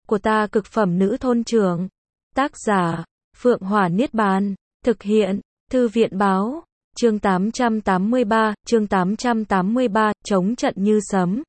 của ta cực phẩm nữ thôn trưởng. Tác giả, Phượng Hỏa Niết Bàn. Thực hiện, Thư viện Báo. Chương 883, chống trận như sấm.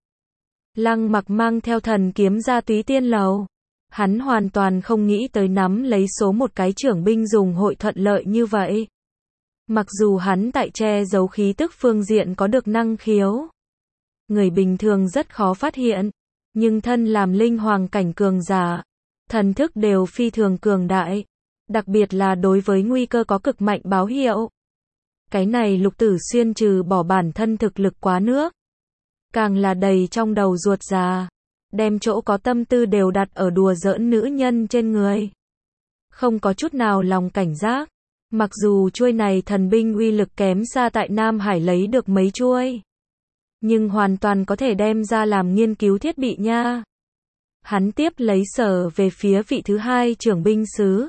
Lăng Mặc mang theo thần kiếm ra Túy Tiên Lầu. Hắn hoàn toàn không nghĩ tới nắm lấy số một cái trưởng binh dùng hội thuận lợi như vậy. Mặc dù hắn tại che giấu khí tức phương diện có được năng khiếu, người bình thường rất khó phát hiện, nhưng thân làm linh hoàng cảnh cường giả, thần thức đều phi thường cường đại, đặc biệt là đối với nguy cơ có cực mạnh báo hiệu. Cái này Lục Tử Xuyên trừ bỏ bản thân thực lực quá nước, càng là đầy trong đầu ruột già, đem chỗ có tâm tư đều đặt ở đùa giỡn nữ nhân trên người. Không có chút nào lòng cảnh giác, mặc dù chuôi này thần binh uy lực kém xa tại Nam Hải lấy được mấy chuôi, nhưng hoàn toàn có thể đem ra làm nghiên cứu thiết bị nha. Hắn tiếp lấy sở về phía vị thứ hai trưởng binh sứ.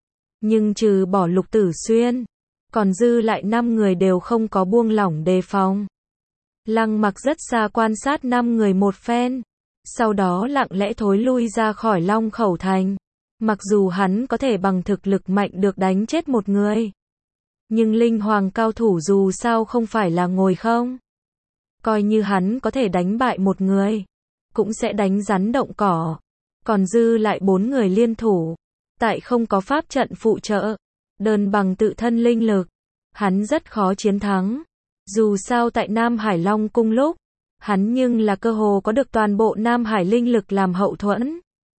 Nhưng trừ bỏ Lục Tử Xuyên, còn dư lại 5 người đều không có buông lỏng đề phòng. Lăng Mặc rất xa quan sát 5 người một phen, sau đó lặng lẽ thối lui ra khỏi Long Khẩu Thành. Mặc dù hắn có thể bằng thực lực mạnh được đánh chết một người, nhưng linh hoàng cao thủ dù sao không phải là ngồi không. Coi như hắn có thể đánh bại một người, cũng sẽ đánh rắn động cỏ. Còn dư lại 4 người liên thủ, tại không có pháp trận phụ trợ, đơn bằng tự thân linh lực, hắn rất khó chiến thắng. Dù sao tại Nam Hải Long cung lúc, hắn nhưng là cơ hồ có được toàn bộ Nam Hải linh lực làm hậu thuẫn.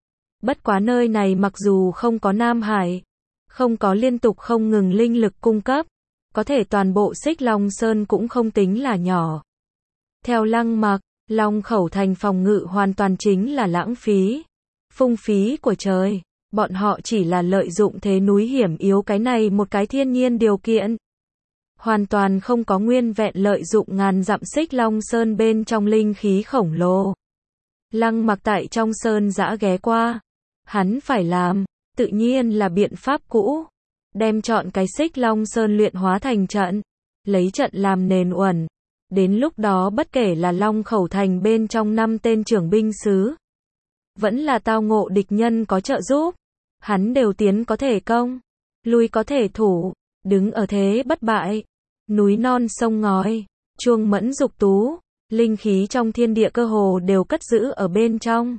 Bất quá nơi này mặc dù không có Nam Hải, không có liên tục không ngừng linh lực cung cấp, có thể toàn bộ Xích Long Sơn cũng không tính là nhỏ. Theo Lăng Mặc, Long Khẩu Thành phòng ngự hoàn toàn chính là lãng phí, phung phí của trời. Bọn họ chỉ là lợi dụng thế núi hiểm yếu cái này một cái thiên nhiên điều kiện, hoàn toàn không có nguyên vẹn lợi dụng ngàn dặm Xích Long Sơn bên trong linh khí khổng lồ. Lăng Mặc tại trong sơn dã ghé qua, hắn phải làm, tự nhiên là biện pháp cũ, đem chọn cái Xích Long Sơn luyện hóa thành trận, lấy trận làm nền uẩn. Đến lúc đó bất kể là Long Khẩu Thành bên trong 5 tên trưởng binh sứ, vẫn là tao ngộ địch nhân có trợ giúp, hắn đều tiến có thể công, lui có thể thủ, đứng ở thế bất bại. Núi non sông ngói, chuông mẫn dục tú, linh khí trong thiên địa cơ hồ đều cất giữ ở bên trong.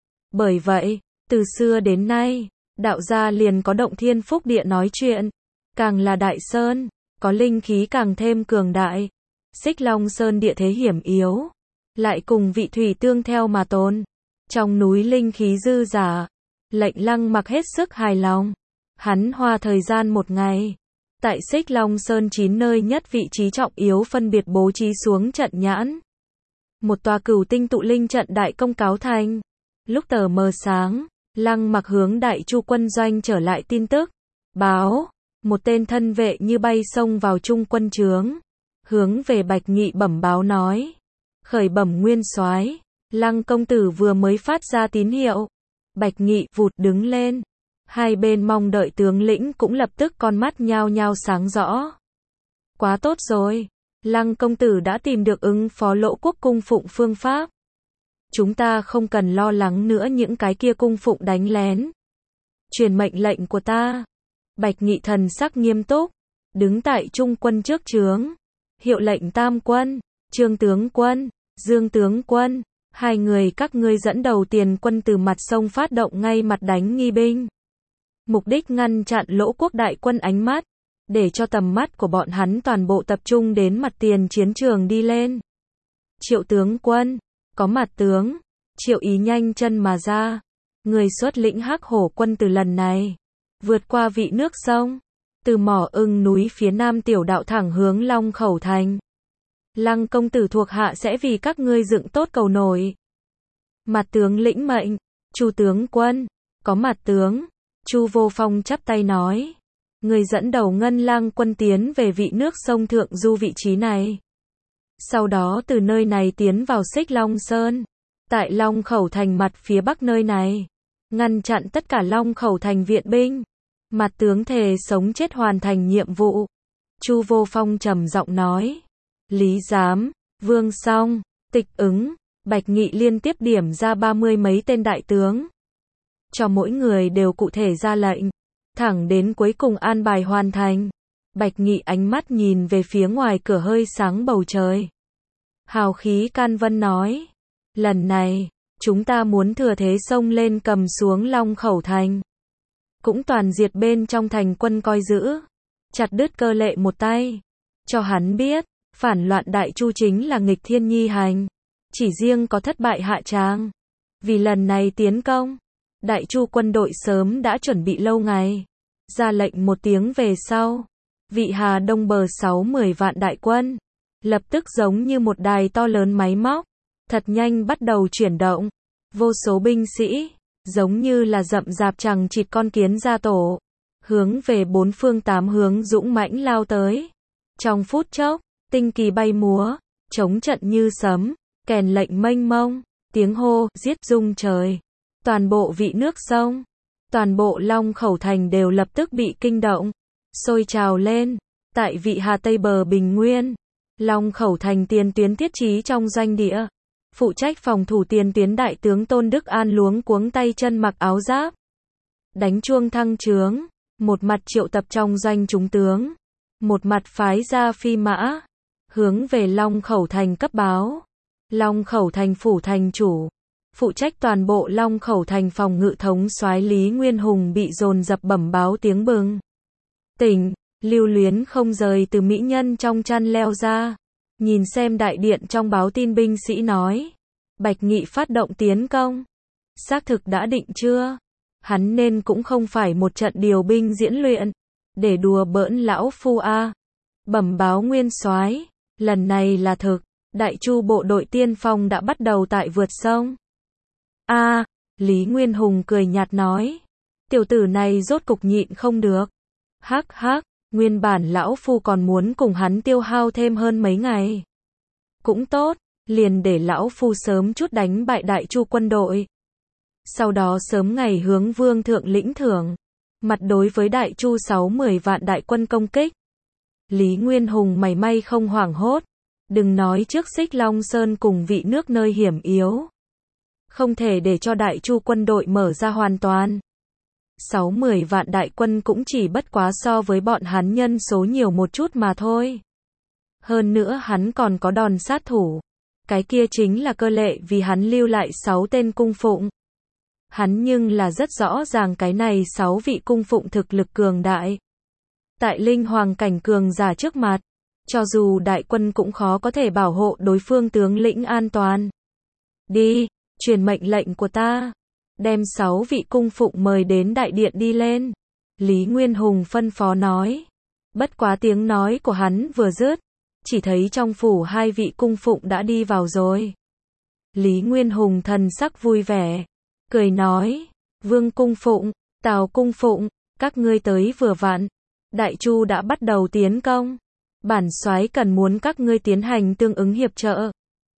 Bởi vậy, từ xưa đến nay, đạo gia liền có động thiên phúc địa nói chuyện, càng là đại sơn, có linh khí càng thêm cường đại. Xích Long Sơn địa thế hiểm yếu, lại cùng vị thủy tương theo mà tồn. Trong núi linh khí dư dả, lệnh Lăng Mặc hết sức hài lòng. Hắn hoa thời gian một ngày, tại Xích Long Sơn 9 nơi nhất vị trí trọng yếu phân biệt bố trí xuống trận nhãn. Một tòa cửu tinh tụ linh trận đại công cáo thành. Lúc tờ mờ sáng, Lăng Mặc hướng Đại Chu quân doanh trở lại tin tức. Báo, một tên thân vệ như bay xông vào trung quân trướng, hướng về Bạch Nghị bẩm báo nói: khởi bẩm nguyên soái, Lăng công tử vừa mới phát ra tín hiệu. Bạch Nghị vụt đứng lên. Hai bên mong đợi tướng lĩnh cũng lập tức con mắt nhao nhao sáng rõ. Quá tốt rồi, Lăng công tử đã tìm được ứng phó Lỗ quốc cung phụng phương pháp. Chúng ta không cần lo lắng nữa những cái kia cung phụng đánh lén. Truyền mệnh lệnh của ta. Bạch Nghị thần sắc nghiêm túc, đứng tại trung quân trước trướng, hiệu lệnh Tam quân, Trương tướng quân, Dương tướng quân, hai người các ngươi dẫn đầu tiền quân từ mặt sông phát động ngay mặt đánh nghi binh. Mục đích ngăn chặn Lỗ quốc đại quân ánh mắt, để cho tầm mắt của bọn hắn toàn bộ tập trung đến mặt tiền chiến trường đi lên. Triệu tướng quân, có mặt tướng, Triệu Ý nhanh chân mà ra, người xuất lĩnh Hắc Hổ quân từ lần này, vượt qua vị nước sông, từ Mỏ Ưng núi phía nam tiểu đạo thẳng hướng Long Khẩu Thành. Lăng công tử thuộc hạ sẽ vì các ngươi dựng tốt cầu nổi. Mặt tướng lĩnh mệnh. Chu tướng quân, có mặt tướng. Chu Vô Phong chắp tay nói, người dẫn đầu Ngân Lang quân tiến về vị nước sông thượng du vị trí này. Sau đó từ nơi này tiến vào Xích Long Sơn, tại Long Khẩu Thành mặt phía bắc nơi này, ngăn chặn tất cả Long Khẩu Thành viện binh. Mặt tướng thề sống chết hoàn thành nhiệm vụ. Chu Vô Phong trầm giọng nói. Lý Giám, Vương Song, Tịch Ứng, Bạch Nghị liên tiếp điểm ra 30 mấy tên đại tướng. cho mỗi người đều cụ thể ra lệnh, thẳng đến cuối cùng an bài hoàn thành. Bạch Nghị ánh mắt nhìn về phía ngoài cửa hơi sáng bầu trời. Hào khí can vân nói, lần này, chúng ta muốn thừa thế xông lên cầm xuống Long Khẩu thành. Cũng toàn diệt bên trong thành quân coi giữ, chặt đứt Cơ Lệ một tay, cho hắn biết, phản loạn Đại Chu chính là nghịch thiên nhi hành, chỉ riêng có thất bại hạ tràng. Vì lần này tiến công, Đại Chu quân đội sớm đã chuẩn bị lâu ngày, ra lệnh một tiếng về sau, vị Hà Đông bờ 60 vạn đại quân, lập tức giống như một đài to lớn máy móc, thật nhanh bắt đầu chuyển động, vô số binh sĩ, giống như là rậm rạp chằng chịt con kiến ra tổ, hướng về bốn phương tám hướng dũng mãnh lao tới. Trong phút chốc, tinh kỳ bay múa, chống trận như sấm, kèn lệnh mênh mông, tiếng hô, giết rung trời. Toàn bộ vị nước sông, toàn bộ Long Khẩu thành đều lập tức bị kinh động, sôi trào lên. Tại vị Hà Tây bờ Bình Nguyên, Long Khẩu thành tiền tuyến thiết trí trong doanh địa, phụ trách phòng thủ tiền tuyến đại tướng Tôn Đức An luống cuống tay chân mặc áo giáp, đánh chuông thăng trướng, một mặt triệu tập trong doanh chúng tướng, một mặt phái ra phi mã, hướng về Long Khẩu thành cấp báo. Long Khẩu thành phủ thành chủ, phụ trách toàn bộ Long Khẩu thành phòng ngự thống soái Lý Nguyên Hùng bị dồn dập bẩm báo tiếng bừng tỉnh. Lưu Luyến không rời từ mỹ nhân trong chăn leo ra, nhìn xem đại điện trong báo tin binh sĩ nói, Bạch Nghị phát động tiến công, xác thực đã định chưa? Hắn nên cũng không phải một trận điều binh diễn luyện, để đùa bỡn lão phu a. Bẩm báo nguyên soái, lần này là thực, Đại Chu bộ đội tiên phong đã bắt đầu tại vượt sông. A, Lý Nguyên Hùng cười nhạt nói, tiểu tử này rốt cục nhịn không được. Hắc hắc, nguyên bản lão phu còn muốn cùng hắn tiêu hao thêm hơn mấy ngày. Cũng tốt, liền để lão phu sớm chút đánh bại Đại Chu quân đội. Sau đó sớm ngày hướng vương thượng lĩnh thưởng, mặt đối với Đại Chu 60 vạn đại quân công kích. Lý Nguyên Hùng mảy may không hoảng hốt, đừng nói trước Xích Long Sơn cùng vị nước nơi hiểm yếu. Không thể để cho Đại Chu quân đội mở ra hoàn toàn. 60 vạn đại quân cũng chỉ bất quá so với bọn hắn nhân số nhiều một chút mà thôi. Hơn nữa hắn còn có đòn sát thủ. Cái kia chính là Cơ Lệ vì hắn lưu lại 6 tên cung phụng. Hắn nhưng là rất rõ ràng cái này 6 vị cung phụng thực lực cường đại. Tại linh hoàng cảnh cường giả trước mặt, cho dù đại quân cũng khó có thể bảo hộ đối phương tướng lĩnh an toàn. Đi, truyền mệnh lệnh của ta. Đem 6 vị cung phụng mời đến đại điện đi lên. Lý Nguyên Hùng phân phó nói. Bất quá tiếng nói của hắn vừa dứt, chỉ thấy trong phủ 2 vị cung phụng đã đi vào rồi. Lý Nguyên Hùng thần sắc vui vẻ, cười nói, Vương cung phụng, Tào cung phụng, các ngươi tới vừa vặn. Đại Chu đã bắt đầu tiến công. Bản soái cần muốn các ngươi tiến hành tương ứng hiệp trợ.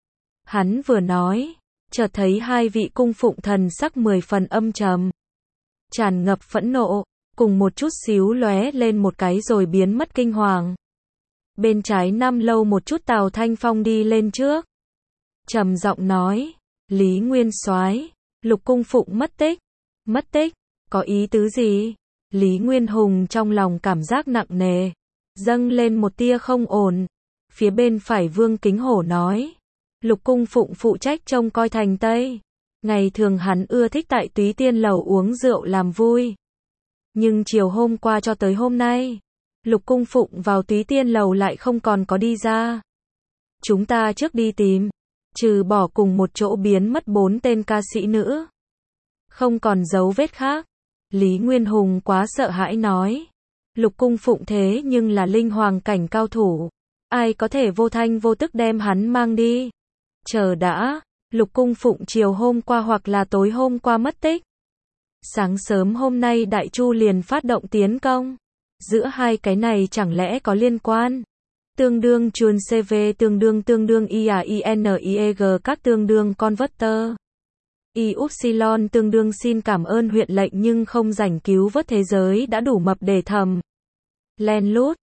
Hắn vừa nói, chợt thấy 2 vị cung phụng thần sắc 10 phần âm trầm, tràn ngập phẫn nộ, cùng một chút xíu lóe lên một cái rồi biến mất kinh hoàng. Bên trái năm lâu một chút Tào Thanh Phong đi lên trước, trầm giọng nói, Lý Nguyên soái, Lục cung phụng mất tích. Mất tích, có ý tứ gì? Lý Nguyên Hùng trong lòng cảm giác nặng nề, dâng lên một tia không ổn. Phía bên phải Vương Kính Hổ nói, Lục cung phụng phụ trách trông coi thành Tây. Ngày thường hắn ưa thích tại Túy Tiên lầu uống rượu làm vui. Nhưng chiều hôm qua cho tới hôm nay, Lục cung phụng vào Túy Tiên lầu lại không còn có đi ra. Chúng ta trước đi tìm, trừ bỏ cùng một chỗ biến mất 4 tên ca sĩ nữ, không còn dấu vết khác. Lý Nguyên Hùng quá sợ hãi nói, Lục cung phụng thế nhưng là linh hoàng cảnh cao thủ, ai có thể vô thanh vô tức đem hắn mang đi? Chờ đã, Lục cung phụng chiều hôm qua hoặc là tối hôm qua mất tích. Sáng sớm hôm nay Đại Chu liền phát động tiến công. Giữa hai cái này chẳng lẽ có liên quan? Tương đương chuồn CV tương đương IAINIEG các tương đương converter. Y-Upsilon tương đương xin cảm ơn huyện lệnh nhưng không rảnh cứu vớt thế giới đã đủ mập để thầm. Len lút,